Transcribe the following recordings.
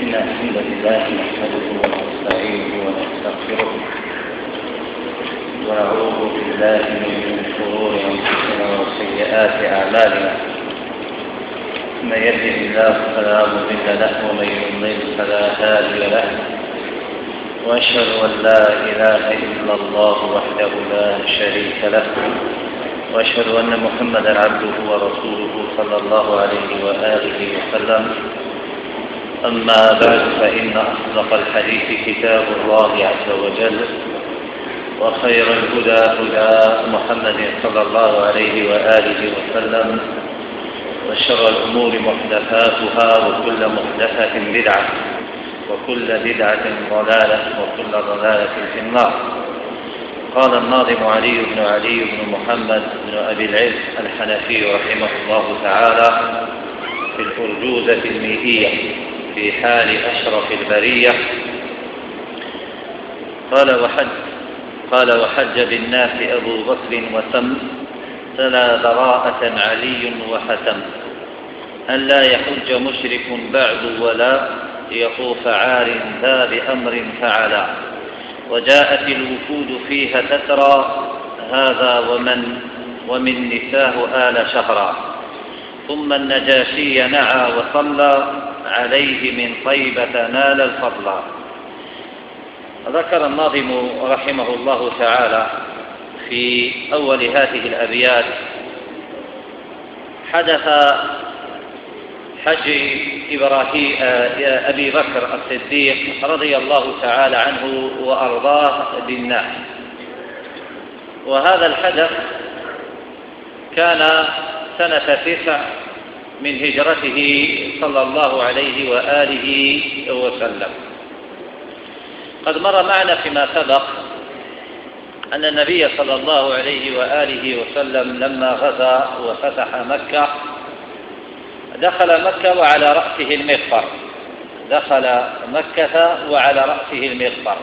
إن الحمد لله نحمده ونستعينه ونستغفره ونعوذ بالله من شرور أنفسنا وسيئات أعمالنا. من يهده الله فلا مضل له ومن يضلل فلا هادي له، وأشهد أن لا إله إلا الله وحده لا شريك له، وأشهد أن محمدا عبده ورسوله صلى الله عليه وآله وسلم. أما بعد، فإن أصدق الحديث كتاب الله عز وجل، وخير الهدى هدى محمد صلى الله عليه وآله وسلم، وشر الأمور محدثاتها، وكل محدثة بدعة، وكل بدعة ضلالة، وكل ضلالة في النار. قال الناظم علي بن محمد بن أبي العز الحنفي رحمه الله تعالى في الأرجوزة الميئية في حال أشرف البرية، قال وحج بالناس أبو بكر وتم، تلا براءة علي وحتم، أن لا يحج مشرك بعد ولا يطوف عار ذا بأمر فعلا، وجاءت الوفود فيها تترى، هذا ومن نساه آل شهرا، ثم النجاشي نعى وصلى عليه من طيبة نال الفضل. ذكر الناظم رحمه الله تعالى في أول هذه الأبيات حدث حج أبي بكر الصديق رضي الله تعالى عنه وأرضاه بالناس، وهذا الحدث كان سنة 9 من هجرته صلى الله عليه وآله وسلم. قد مر معنا فيما سبق أن النبي صلى الله عليه وآله وسلم لما غزا وفتح مكة دخل مكة وعلى رأسه المغفر، دخل مكة وعلى رأسه المغفر،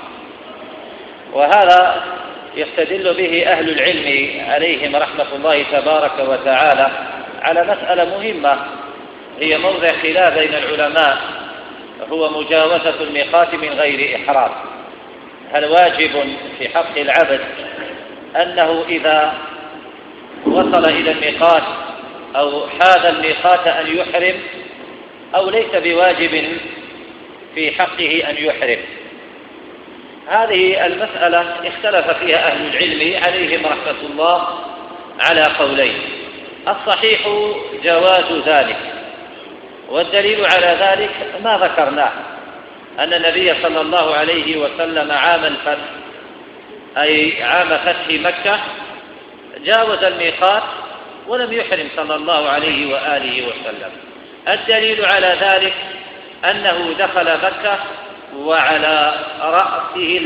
وهذا يستدل به أهل العلم عليهم رحمة الله تبارك وتعالى على مسألة مهمة هي موضع خلاف بين العلماء، هو مجاوزة الميقات من غير إحرام. هل واجب في حق العبد أنه إذا وصل إلى الميقات أو حاذ الميقات أن يحرم، أو ليس بواجب في حقه أن يحرم؟ هذه المسألة اختلف فيها أهل العلم عليهم رحمة الله على قولين. الصحيح جواز ذلك، والدليل على ذلك ما ذكرناه، أن النبي صلى الله عليه وسلم عام الفتح، أي عام فتح مكة، جاوز الميقات ولم يحرم صلى الله عليه وآله وسلم. الدليل على ذلك أنه دخل مكة وعلى رأسه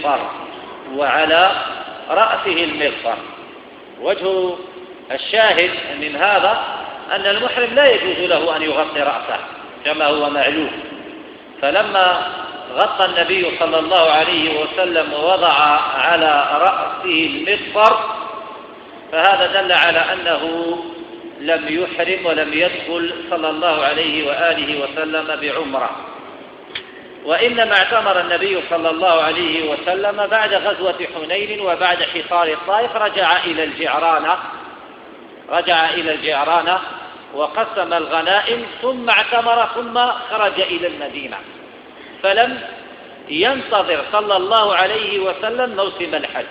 المغفر، وجه الشاهد من هذا أن المحرم لا يجوز له أن يغطي رأسه كما هو معلوم، فلما غطى النبي صلى الله عليه وسلم ووضع على رأسه المغفر فهذا دل على أنه لم يحرم ولم يدخل صلى الله عليه وآله وسلم بعمرة، وإنما اعتمر النبي صلى الله عليه وسلم بعد غزوة حنين وبعد حصار الطائف، رجع إلى الجعرانة وقسم الغنائم، ثم اعتمر، ثم خرج إلى المدينة، فلم ينتظر صلى الله عليه وسلم موسم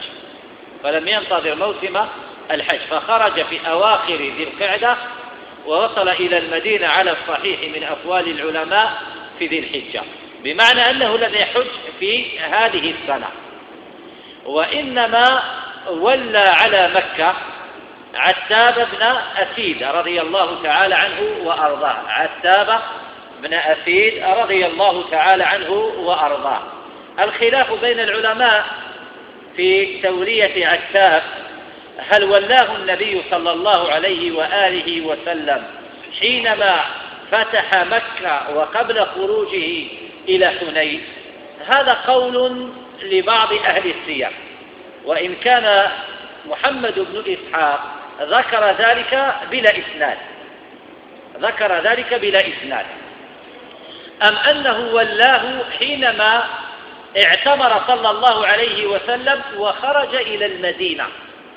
الحج، فخرج في أواخر ذي القعدة ووصل إلى المدينة على الصحيح من أقوال العلماء في ذي الحجة، بمعنى أنه لم يحج في هذه السنة. وإنما ولى على مكة عتاب بن أسيد رضي الله تعالى عنه وأرضاه، عتاب بن أسيد رضي الله تعالى عنه وأرضاه. الخلاف بين العلماء في تولية عتاب، هل ولاه النبي صلى الله عليه وآله وسلم حينما فتح مكة وقبل خروجه إلى حنين؟ هذا قول لبعض أهل السير، وإن كان محمد بن إسحاق ذكر ذلك بلا إسناد، أم أنه ولاه حينما اعتمر صلى الله عليه وسلم وخرج إلى المدينة؟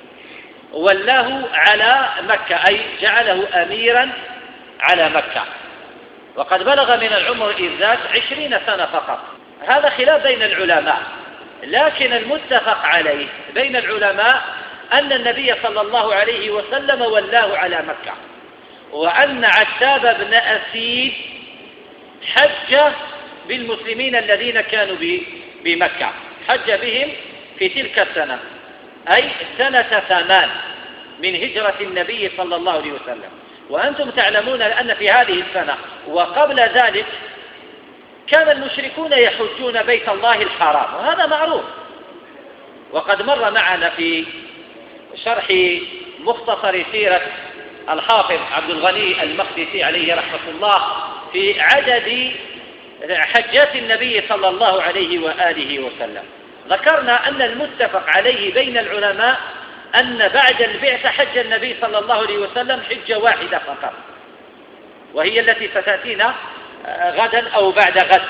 ولاه على مكة، أي جعله أميرا على مكة، وقد بلغ من العمر إذ ذاك 20 سنة فقط. هذا خلاف بين العلماء، لكن المتفق عليه بين العلماء أن النبي صلى الله عليه وسلم ولاه على مكة، وأن عتاب بن أسيد حج بالمسلمين الذين كانوا بمكة، حج بهم في تلك السنة، أي سنة 8 من هجرة النبي صلى الله عليه وسلم. وأنتم تعلمون أن في هذه السنة وقبل ذلك كان المشركون يحجون بيت الله الحرام، وهذا معروف، وقد مر معنا في شرح مختصر سيرة الحافظ عبد الغني المقدسي عليه رحمة الله في عدد حجات النبي صلى الله عليه وآله وسلم. ذكرنا أن المتفق عليه بين العلماء أن بعد البعثة حج النبي صلى الله عليه وسلم حجة واحدة فقط، وهي التي ستأتينا غدا أو بعد غد،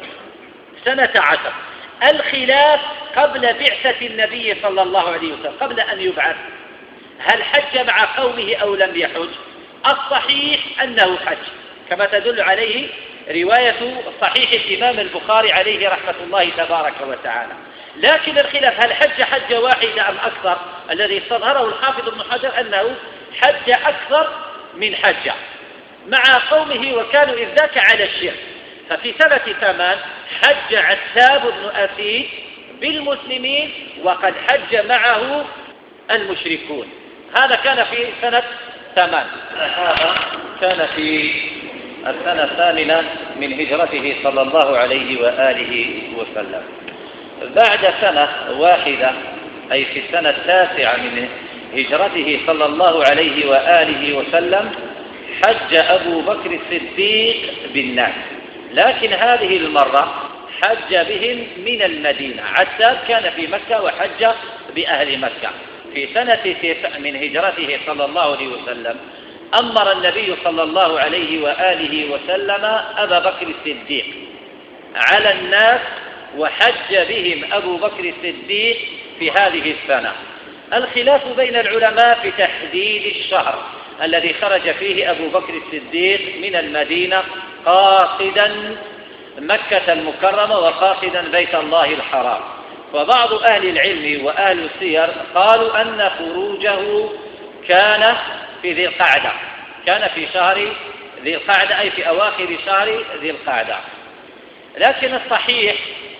سنة 10. الخلاف قبل بعثة النبي صلى الله عليه وسلم، قبل أن يبعث، هل حج مع قومه أو لم يحج؟ الصحيح أنه حج، كما تدل عليه رواية صحيح الإمام البخاري عليه رحمة الله تبارك وتعالى. لكن الخلاف هل حج حجة واحدة أم أكثر؟ الذي استظهره الحافظ ابن حجر أنه حج أكثر من حجة مع قومه، وكانوا إذ ذاك على الشرك. ففي سنة 8 حج عتاب بن أسيد بالمسلمين، وقد حج معه المشركون. هذا كان في سنة 8. هذا كان في السنة 8 من هجرته صلى الله عليه وآله وسلم. بعد سنة واحدة، أي في السنة 9 من هجرته صلى الله عليه وآله وسلم، حج أبو بكر الصديق بالناس، لكن هذه المرة حج بهم من المدينة. عتاب كان في مكة وحج بأهل مكة. في سنة 9 من هجرته صلى الله عليه وسلم أمر النبي صلى الله عليه وآله وسلم أبا بكر الصديق على الناس، وحج بهم أبو بكر الصديق في هذه السنة. الخلاف بين العلماء في تحديد الشهر الذي خرج فيه أبو بكر الصديق من المدينة قاصدا مكة المكرمة وقاصدا بيت الله الحرام. وبعض أهل العلم وأهل السير قالوا أن خروجه كان في ذي القعدة، كان في شهر ذي القعدة، أي في أواخر شهر ذي القعدة. لكن الصحيح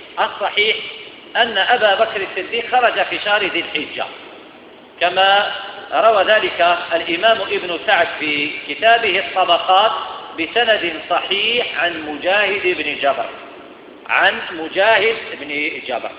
أن أبا بكر الصديق خرج في شهر ذي الحجة، كما روى ذلك الإمام ابن سعد في كتابه الطبقات بسند صحيح عن مجاهد بن جبر.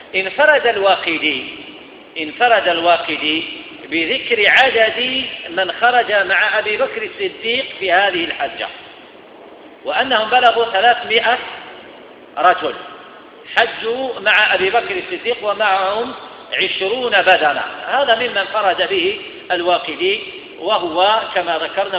انفرد الواقدي بذكر عدد من خرج مع أبي بكر الصديق في هذه الحجة، وأنهم بلغوا 300 رجل حجوا مع أبي بكر الصديق، ومعهم 20 بدنة. هذا ممن فرد به الواقدي، وهو كما ذكرنا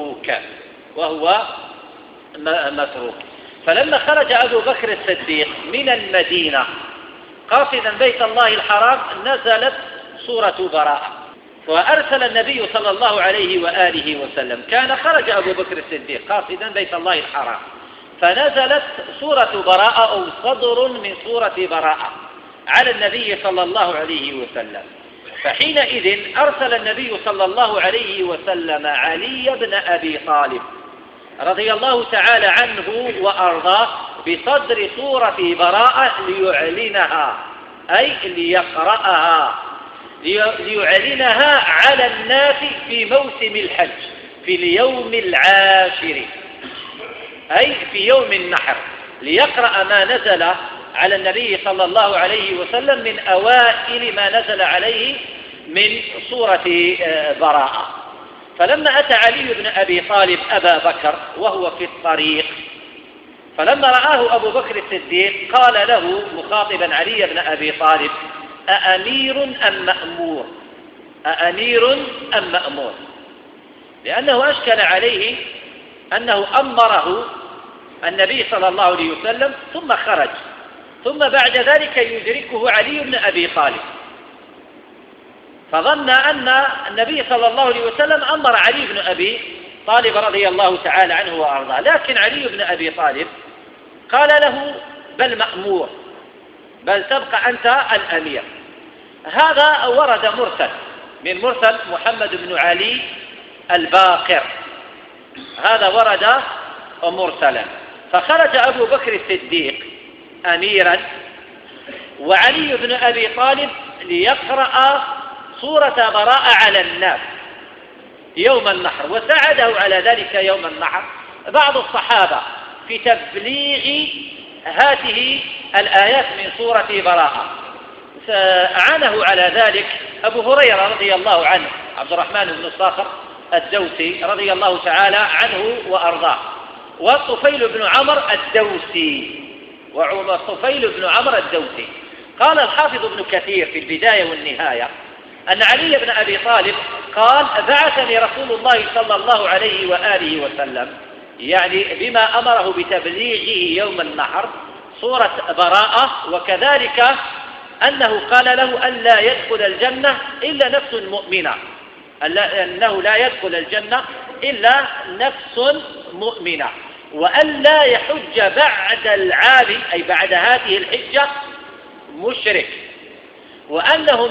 متروك. فلما خرج أبو بكر الصديق من المدينة قاصدا بيت الله الحرام نزلت سورة براءة، وأرسل النبي صلى الله عليه وآله وسلم، كان خرج أبو بكر الصديق قاصدا بيت الله الحرام، فنزلت سورة براءة أو صدر من سورة براءة على النبي صلى الله عليه وسلم. فحينئذ أرسل النبي صلى الله عليه وسلم علي بن أبي طالب رضي الله تعالى عنه وأرضاه بصدر سورة براءة ليعلنها، أي ليقرأها، ليعلنها على الناس في موسم الحج في اليوم العاشر، أي في يوم النحر، ليقرأ ما نزل على النبي صلى الله عليه وسلم من أوائل ما نزل عليه من سورة براءة. فلما أتى علي بن أبي طالب أبا بكر وهو في الطريق، فلما رآه أبو بكر الصديق قال له مخاطبا علي بن أبي طالب: أأمير أم مأمور؟ لأنه أشكل عليه أنه أمره النبي صلى الله عليه وسلم ثم خرج، ثم بعد ذلك يدركه علي بن أبي طالب، فظن أن النبي صلى الله عليه وسلم أمر علي بن أبي طالب رضي الله تعالى عنه وأرضاه، لكن علي بن أبي طالب قال له: بل مأمور، بل تبقى أنت الأمير. هذا ورد مرسل من مرسل محمد بن علي الباقر، هذا ورد مرسلا. فخرج أبو بكر الصديق أميرا وعلي بن أبي طالب ليقرأ سورة براءة على الناس يوم النحر، وساعده على ذلك يوم النحر بعض الصحابة في تبليغ هذه الآيات من سورة براءة. أعانه على ذلك أبو هريرة رضي الله عنه، عبد الرحمن بن صخر الدوسي رضي الله تعالى عنه وأرضاه، والطفيل بن عمرو الدوسي، والطفيل بن عمرو الدوسي. قال الحافظ ابن كثير في البداية والنهاية أن علي بن أبي طالب قال: بعثني رسول الله صلى الله عليه وآله وسلم، يعني بما أمره بتبليغه يوم النحر سورة براءة، وكذلك أنه قال له أن لا يدخل الجنة إلا نفس مؤمنة، أنه لا يدخل الجنة إلا نفس مؤمنة، وأن لا يحج بعد العام، أي بعد هذه الحجة، مشرك، وأنه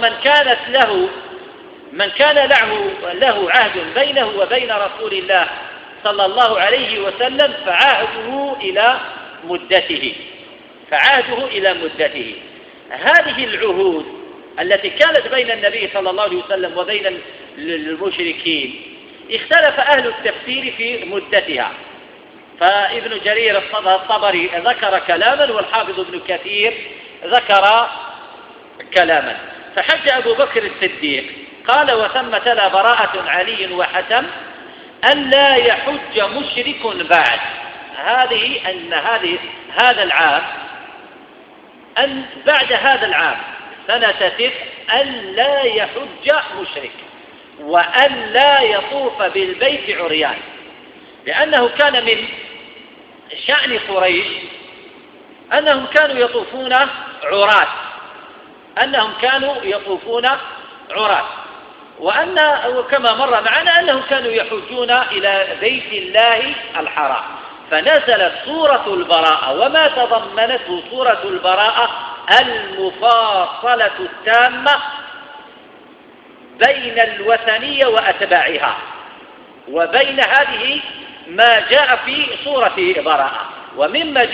من كان له عهد بينه وبين رسول الله صلى الله عليه وسلم فعهده إلى مدته. هذه العهود التي كانت بين النبي صلى الله عليه وسلم وبين المشركين اختلف أهل التفسير في مدتها، فابن جرير الطبري ذكر كلاما والحافظ ابن كثير ذكر كلاما. فحج أبو بكر الصديق قال: وثم تلا براءة علي وحتم أن لا يحج مشرك بعد. هذا العام، أن بعد هذا العام سنة 9 أن لا يحج مشرك وأن لا يطوف بالبيت عريان، لأنه كان من شأن قريش أنهم كانوا يطوفون عراة، وكما مر معنا أنهم كانوا يحجون إلى بيت الله الحرام. فنزلت سورة البراءة وما تضمنته سورة البراءة المفاصلة التامة بين الوثنية وأتباعها، وبين هذه ما جاء في سورة براءة. ومما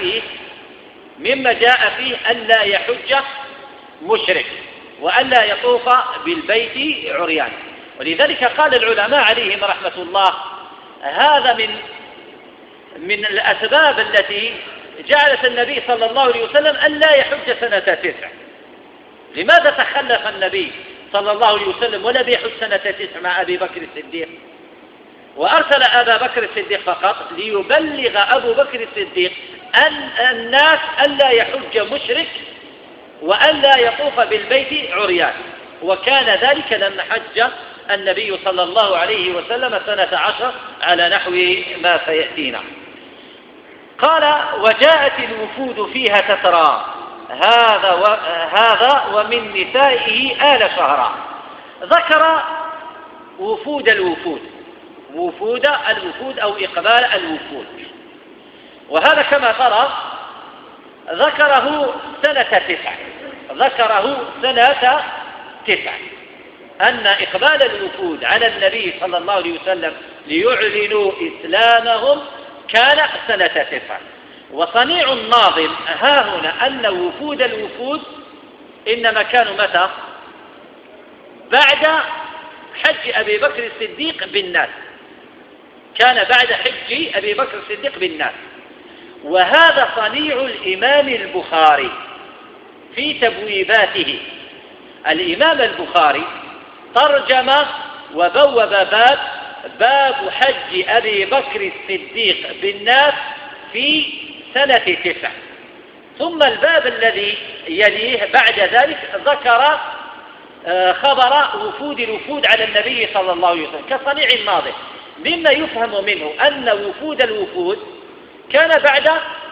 جاء فيه أن لا يحج مشرك وأن لا يطوف بالبيت عريان. ولذلك قال العلماء عليهم رحمة الله: هذا من الأسباب التي جعلت النبي صلى الله عليه وسلم أن لا يحج سنة 9. لماذا تخلف النبي صلى الله عليه وسلم ولم يحج سنة 9 مع أبي بكر الصديق، وأرسل أبا بكر الصديق فقط ليبلغ أبو بكر الصديق أن الناس أن لا يحج مشرك وأن لا يطوف بالبيت عريان، وكان ذلك لما حج النبي صلى الله عليه وسلم سنة 10 على نحو ما سيأتينا. قال: وجاءت الوفود فيها تترى هذا ومن نسائه آل شهراء. ذكر وفود أو إقبال الوفود، وهذا كما ترى ذكره سنة 9 أن إقبال الوفود على النبي صلى الله عليه وسلم ليعلنوا إسلامهم كان سنة 9. وصنيع الناظم ها هنا أن الوفود إنما كانوا متى؟ بعد حج أبي بكر الصديق بالناس، كان بعد حج أبي بكر الصديق بالناس. وهذا صنيع الإمام البخاري في تبويباته. الإمام البخاري ترجم وبوب باب حج أبي بكر الصديق بالناس في سنة 9. ثم الباب الذي يليه بعد ذلك ذكر خبر الوفود على النبي صلى الله عليه وسلم كصنيع الناظم، مما يفهم منه أن وفود كان بعد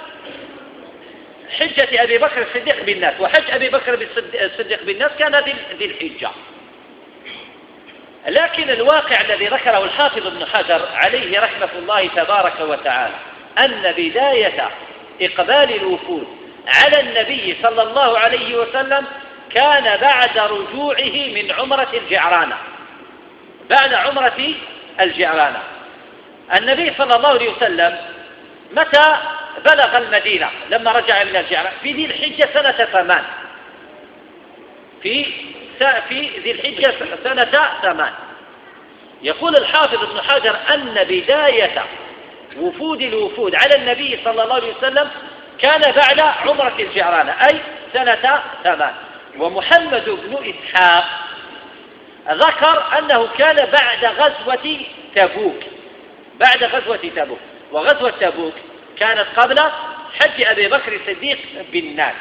حجة أبي بكر الصديق بالناس، وحج أبي بكر الصديق بالناس كان ذي الحجة. لكن الواقع الذي ذكره الحافظ ابن حجر عليه رحمة الله تبارك وتعالى أن بداية إقبال الوفود على النبي صلى الله عليه وسلم كان بعد رجوعه من عمرة الجعرانة. بعد عمرة الجعرانة النبي صلى الله عليه وسلم متى بلغ المدينة؟ لما رجع من الجعرانة في ذي الحجة سنة 8، في ذي الحجة سنة 8. يقول الحافظ ابن حجر أن بداية الوفود على النبي صلى الله عليه وسلم كان بعد عمرة الجعرانة أي سنة 8. ومحمد بن إسحاق ذكر أنه كان بعد غزوة تبوك، بعد غزوة تبوك، وغزوة تبوك كانت قبل حج أبي بكر الصديق بالناس.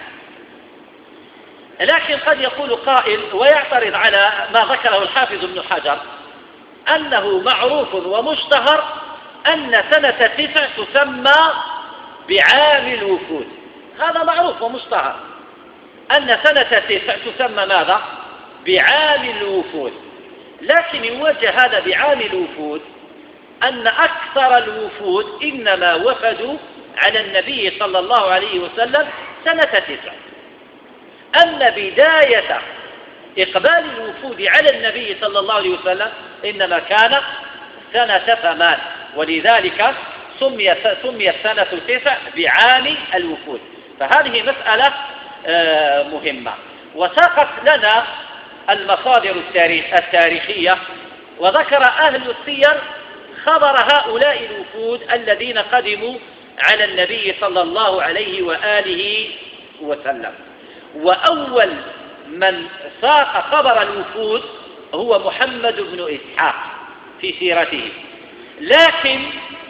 لكن قد يقول قائل ويعترض على ما ذكره الحافظ ابن حجر أنه معروف ومشتهر أن سنة 9 تسمى بعام الوفود. هذا معروف ومشتهر أن سنة 9 تسمى ماذا؟ بعام الوفود. لكن يوجه هذا بعام الوفود أن أكثر الوفود إنما وفدوا على النبي صلى الله عليه وسلم سنة 9. أن بداية إقبال الوفود على النبي صلى الله عليه وسلم إنما كان سنة 8، ولذلك سمي السنة 9 بعام الوفود. فهذه مسألة مهمة. وساقت لنا المصادر التاريخية وذكر أهل السير خبر هؤلاء الوفود الذين قدموا على النبي صلى الله عليه وآله وسلم. وأول من ساق خبر الوفود هو محمد بن إسحاق في سيرته. لكن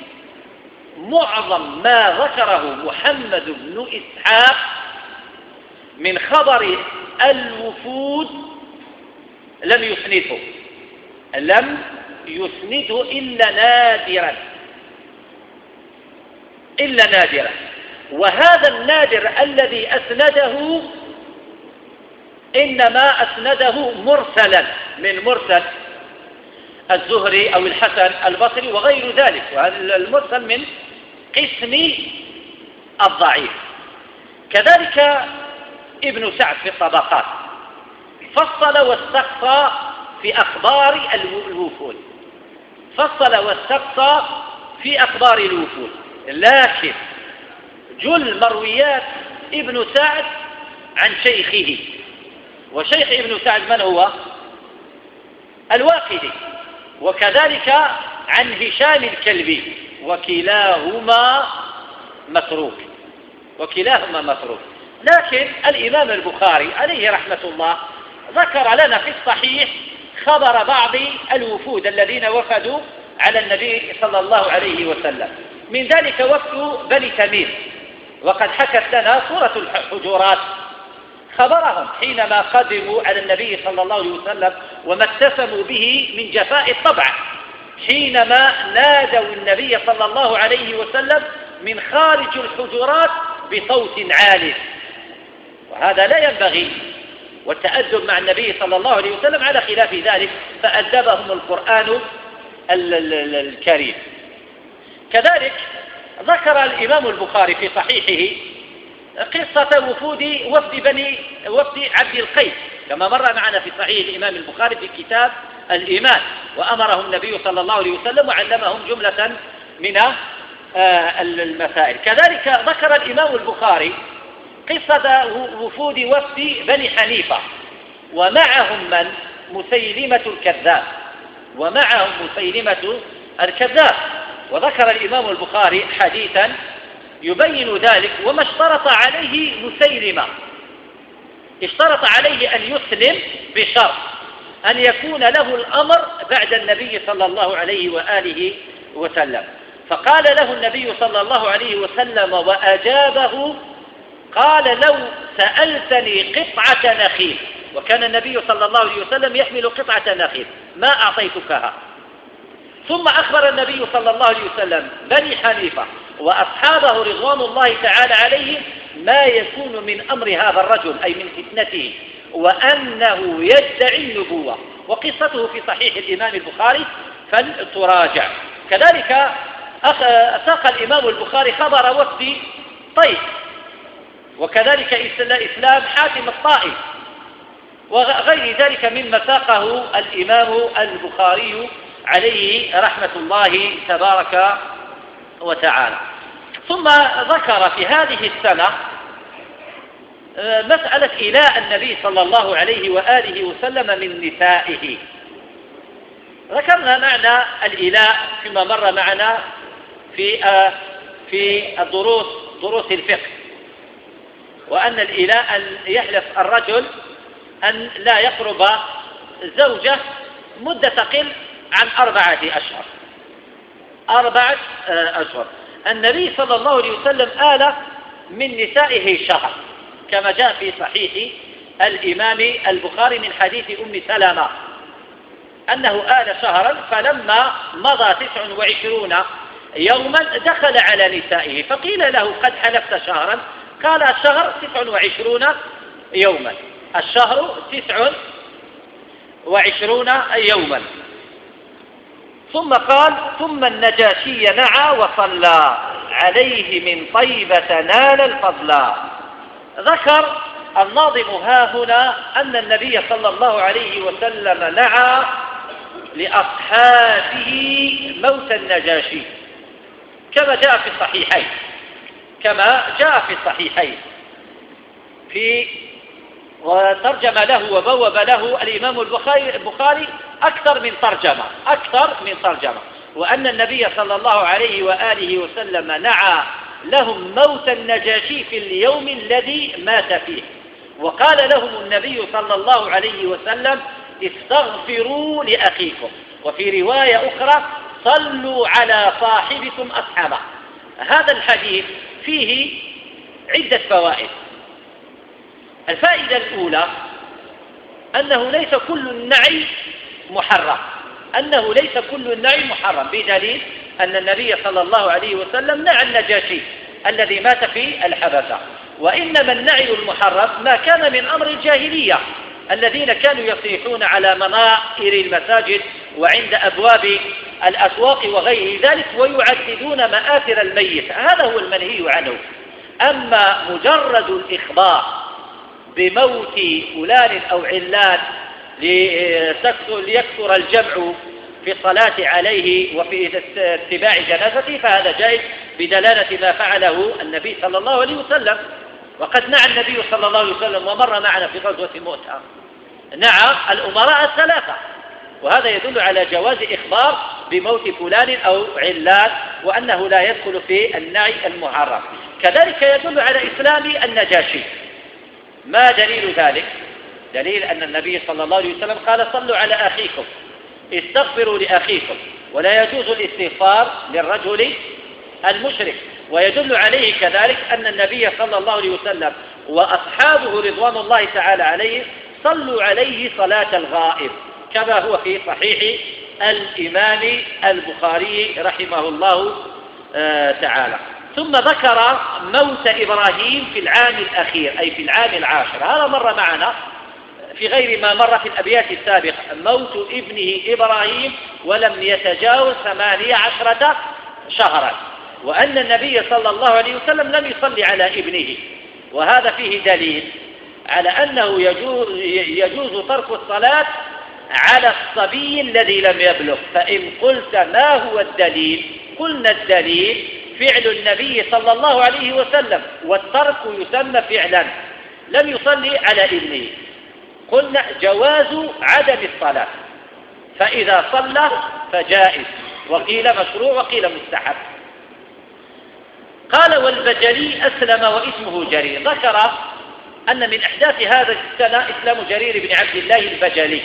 معظم ما ذكره محمد بن إسحاق من خبر الوفود لم يسنده إلا نادرا. وهذا النادر الذي أسنده إنما أسنده مرسلا من مرسل الزهري أو الحسن البصري وغير ذلك، وهذا المرسل من قسم الضعيف. كذلك ابن سعد في الطبقات فصل واستقصى في أخبار الوفود، فصل واستقصى في أخبار الوفود. لكن جل مرويات ابن سعد عن شيخه، وشيخ ابن سعد من هو؟ الواقدي، وكذلك عن هشام الكلبي، وكلاهما متروك. لكن الإمام البخاري عليه رحمة الله ذكر لنا في الصحيح خبر بعض الوفود الذين وفدوا على النبي صلى الله عليه وسلم، من ذلك وفد بني تميم. وقد حكت لنا سورة الحجرات خبرهم حينما قدموا على النبي صلى الله عليه وسلم وما اتسموا به من جفاء الطبع، حينما نادوا النبي صلى الله عليه وسلم من خارج الحجرات بصوت عال، وهذا لا ينبغي، والتأدب مع النبي صلى الله عليه وسلم على خلاف ذلك، فأدبهم القرآن الكريم. كذلك ذكر الإمام البخاري في صحيحه قصة وفد عبد القيس كما مر معنا في صحيح الإمام البخاري في كتاب الإيمان، وأمرهم النبي صلى الله عليه وسلم وعلمهم جملة من المسائل. كذلك ذكر الإمام البخاري قصة وفد بني حنيفة، ومعهم من؟ مسيلمة الكذاب. وذكر الإمام البخاري حديثا يبين ذلك، وما اشترط عليه مسيلمة، اشترط عليه أن يسلم بشرط أن يكون له الأمر بعد النبي صلى الله عليه وآله وسلم. فقال له النبي صلى الله عليه وسلم وأجابه، قال: لو سألتني قطعة نخيل، وكان النبي صلى الله عليه وسلم يحمل قطعة نخيل، ما أعطيتكها. ثم أخبر النبي صلى الله عليه وسلم بني حنيفة وأصحابه رضوان الله تعالى عليهم ما يكون من أمر هذا الرجل أي من فتنته، وأنه يدعي النبوة، وقصته في صحيح الإمام البخاري فلتراجع. كذلك ساق الإمام البخاري خبر وفد طيف، وكذلك إسلام حاتم الطائي، وغير ذلك مما ساقه الإمام البخاري عليه رحمة الله تبارك وتعالى. ثم ذكر في هذه السنة مسألة إيلاء النبي صلى الله عليه وآله وسلم من نسائه. ذكرنا معنى الإيلاء فيما مر معنا في دروس الفقه، وأن الإيلاء أن يحلف الرجل أن لا يقرب زوجة مدة تقل عن 4 أشهر. 4 أشهر. النبي صلى الله عليه وسلم آل من نسائه شهر، كما جاء في صحيح الإمام البخاري من حديث أم سلمة أنه آل شهرا، فلما مضى 29 يوما دخل على نسائه فقيل له قد حلفت شهرا، قال الشهر 29 يوما، الشهر 29 يوما. ثم قال ثم النجاشي نعى وصلى عليه من طيبة نال الفضلا. ذكر الناظم ها هنا أن النبي صلى الله عليه وسلم نعى لأصحابه موت النجاشي كما جاء في الصحيحين وترجم له وبوب له الإمام البخاري أكثر من ترجمة، وأن النبي صلى الله عليه وآله وسلم نعى لهم موت النجاشي في اليوم الذي مات فيه، وقال لهم النبي صلى الله عليه وسلم استغفروا لأخيكم، وفي رواية أخرى صلوا على صاحبكم أصحابه. هذا الحديث فيه عدة فوائد. الفائدة الأولى أنه ليس كل النعي محرم، بدليل أن النبي صلى الله عليه وسلم نعى النجاشي الذي مات في الحبشة، وإنما النعي المحرم ما كان من أمر الجاهلية الذين كانوا يصيحون على منائر المساجد وعند أبواب الأسواق وغير ذلك ويعددون مآثر الميت، هذا هو المنهي عنه. أما مجرد الإخبار بموت فلان أو علان ليكثر الجمع في الصلاة عليه وفي اتباع جنازته فهذا جائز بدلالة ما فعله النبي صلى الله عليه وسلم. وقد نعى النبي صلى الله عليه وسلم ومر معنا في غزوة مؤتة نعى الأمراء 3، وهذا يدل على جواز إخبار بموت فلان أو علان وأنه لا يدخل في النعي المحرم. كذلك يدل على إسلام النجاشي. ما دليل ذلك؟ دليل أن النبي صلى الله عليه وسلم قال صلوا على أخيكم، استغفروا لأخيكم، ولا يجوز الاستغفار للرجل المشرك. ويدل عليه كذلك أن النبي صلى الله عليه وسلم وأصحابه رضوان الله تعالى عليه صلوا عليه صلاة الغائب كما هو في صحيح الإمام البخاري رحمه الله تعالى. ثم ذكر موت إبراهيم في العام الأخير أي في العام العاشر، هذا مر معنا في غير ما مر في الأبيات السابقة، موت ابنه إبراهيم ولم يتجاوز 18 شهرا، وأن النبي صلى الله عليه وسلم لم يصلي على ابنه، وهذا فيه دليل على أنه يجوز ترك الصلاة على الصبي الذي لم يبلغ. فإن قلت ما هو الدليل؟ قلنا الدليل فعل النبي صلى الله عليه وسلم، والترك يسمى فعلا، لم يصلي على ابنه. قلنا جواز عدم الصلاة، فإذا صلى فجائز، وقيل مشروع وقيل مستحب. قال والبجلي أسلم واسمه جرير. ذكر أن من أحداث هذا السنة إسلام جرير بن عبد الله البجلي،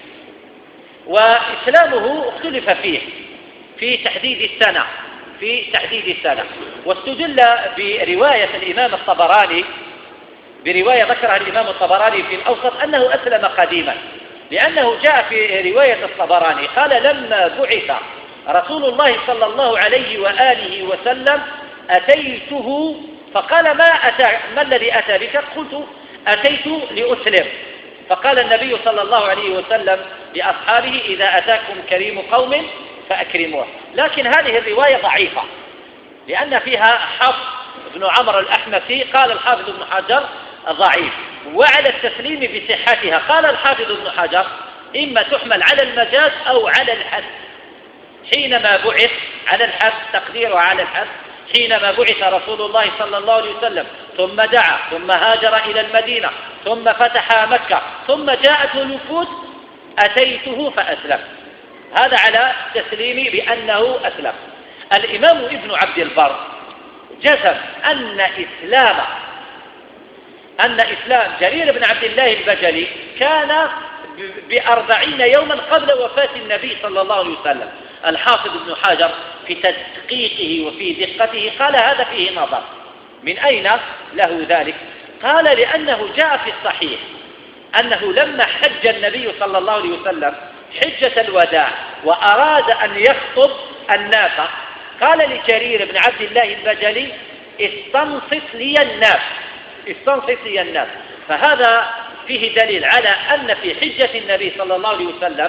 وإسلامه اختلف فيه في تحديد السنة، واستدل برواية الإمام الطبراني، برواية ذكرها الإمام الطبراني في الأوسط أنه أسلم قديما، لأنه جاء في رواية الطبراني قال لما بعث رسول الله صلى الله عليه وآله وسلم أتيته فقال ما الذي أتى بك؟ قلت أتيت لأسلم. فقال النبي صلى الله عليه وسلم لأصحابه إذا أتاكم كريم قوم فأكرموه. لكن هذه الرواية ضعيفة لأن فيها حفص بن عمرو الأحمسي. قال الحافظ ابن حجر ضعيف، وعلى التسليم بصحتها قال الحافظ ابن حجر إما تحمل على المجاز أو على الحد. حينما بعث على الحد، تقديرها على الحد، حينما بعث رسول الله صلى الله عليه وسلم ثم دعا ثم هاجر إلى المدينة ثم فتح مكة ثم جاءته الوفود أتيته فأسلم. هذا على تسليمي بأنه أسلم. الإمام ابن عبد البر جزم أن إسلام جرير بن عبد الله البجلي كان ب40 يوما قبل وفاة النبي صلى الله عليه وسلم. الحافظ ابن حجر في تدقيقه وفي دقته قال هذا فيه نظر. من أين له ذلك؟ قال لأنه جاء في الصحيح أنه لما حج النبي صلى الله عليه وسلم حجة الوداع وأراد أن يخطب الناس قال لجرير بن عبد الله البجلي استنصت لي الناس. فهذا فيه دليل على أن في حجة النبي صلى الله عليه وسلم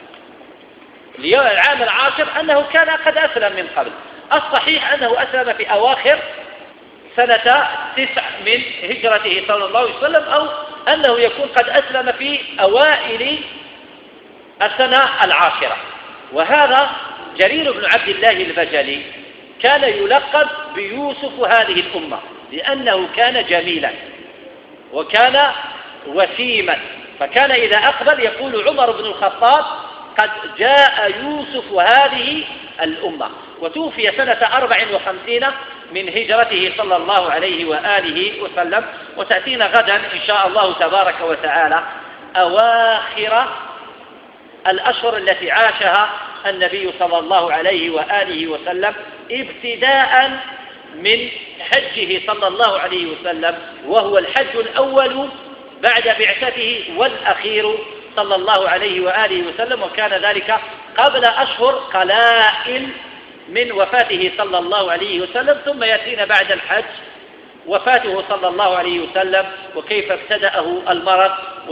العام العاشر أنه كان قد أسلم من قبل. الصحيح أنه أسلم في أواخر سنة 9 من هجرته صلى الله عليه وسلم، أو أنه يكون قد أسلم في أوائل السنة العاشرة. وهذا جرير بن عبد الله البجلي كان يلقب بيوسف هذه الأمة لأنه كان جميلا وكان وسيما، فكان إذا أقبل يقول عمر بن الخطاب قد جاء يوسف هذه الأمة. وتوفي سنة 54 من هجرته صلى الله عليه وآله وسلم. وتأتينا غدا إن شاء الله تبارك وتعالى أواخر الأشهر التي عاشها النبي صلى الله عليه وآله وسلم ابتداء من حجه صلى الله عليه وسلم، وهو الحج الأول بعد بعثته والأخير صلى الله عليه وآله وسلم، وكان ذلك قبل أشهر قلائل من وفاته صلى الله عليه وسلم. ثم يأتينا بعد الحج وفاته صلى الله عليه وسلم وكيف ابتدأه المرض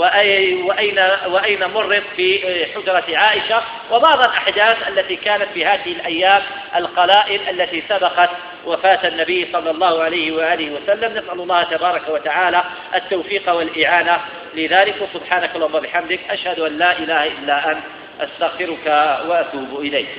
وأين مرض في حجرة عائشة وبعض الأحداث التي كانت في هذه الأيام القلائل التي سبقت وفاة النبي صلى الله عليه وآله وسلم. نسأل الله تبارك وتعالى التوفيق والإعانة لذلك. سبحانك اللهم وبحمدك أشهد أن لا إله إلا أنت أستغفرك وأتوب إليك.